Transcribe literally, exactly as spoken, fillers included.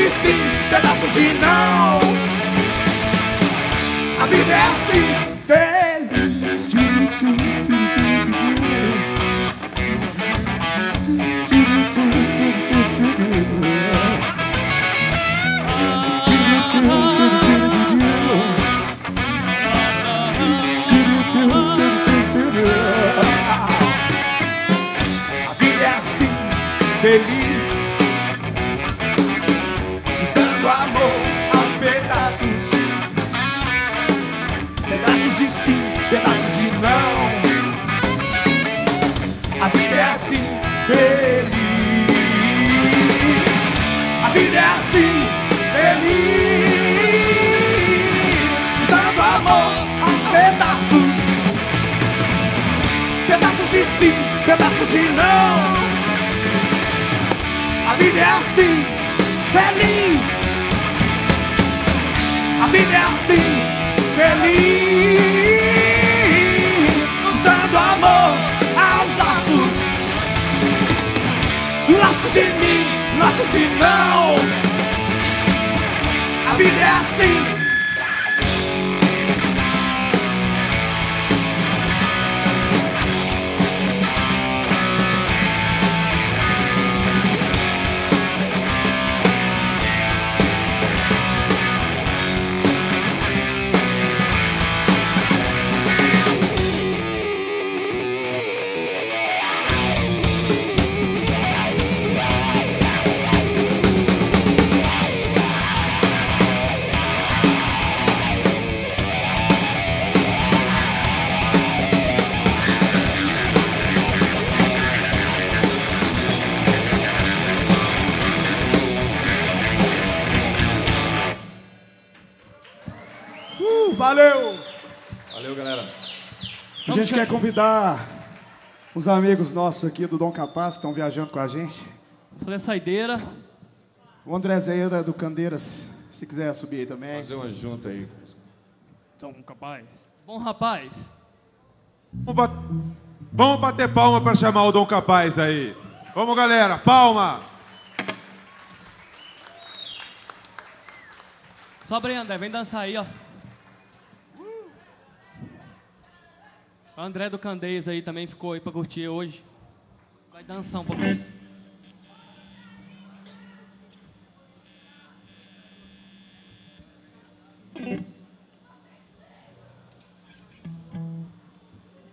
de sim, pedaços de não. A vida é assim, feliz. A vida é assim, feliz, dando amor aos pedaços, pedaços de sim, pedaços de não. A vida é assim, feliz. A vida é assim, feliz, dando amor aos pedaços, pedaços de sim, pedaços de não. A vida é assim, feliz. A vida é assim, feliz, nos dando amor aos laços, laços de mim, laços de não. A vida é assim. Uh, valeu! Valeu, galera. A gente quer convidar os amigos nossos aqui do Dom Capaz, que estão viajando com a gente. Fazer a saideira. O André Zeira do Candeiras, se quiser subir aí também. Fazer uma junta aí. Dom Capaz. Bom rapaz. Vamos, bat... Vamos bater palma para chamar o Dom Capaz aí. Vamos, galera, palma! Sobe aí, André, vem dançar aí, ó. O André do Candeias aí também ficou aí pra curtir hoje. Vai dançar um pouquinho.